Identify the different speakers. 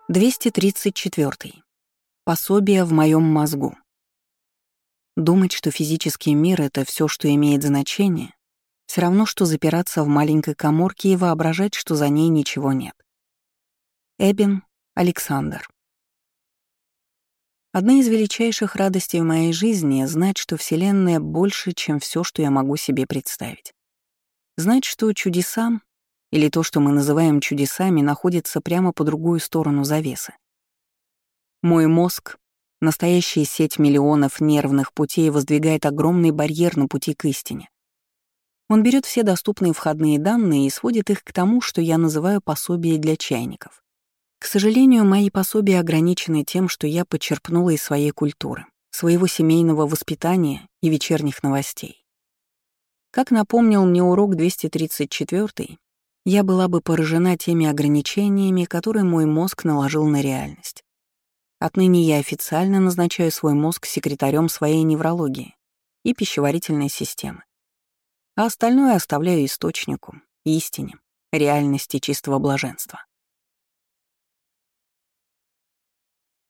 Speaker 1: 234. Пособие в моем мозгу. Думать, что физический мир — это все, что имеет значение, все равно, что запираться в маленькой каморке и воображать, что за ней ничего нет. Эбен Александр. Одна из величайших радостей в моей жизни — знать, что Вселенная больше, чем все, что я могу себе представить. Знать, что чудеса, или то, что мы называем чудесами, находится прямо по другую сторону завесы. Мой мозг, настоящая сеть миллионов нервных путей, воздвигает огромный барьер на пути к истине. Он берет все доступные входные данные и сводит их к тому, что я называю пособие для чайников. К сожалению, мои пособия ограничены тем, что я почерпнула из своей культуры, своего семейного воспитания и вечерних новостей. Как напомнил мне урок 234, я была бы поражена теми ограничениями, которые мой мозг наложил на реальность. Отныне я официально назначаю свой мозг секретарем своей неврологии и пищеварительной системы. А остальное оставляю источнику, истине, реальности чистого блаженства.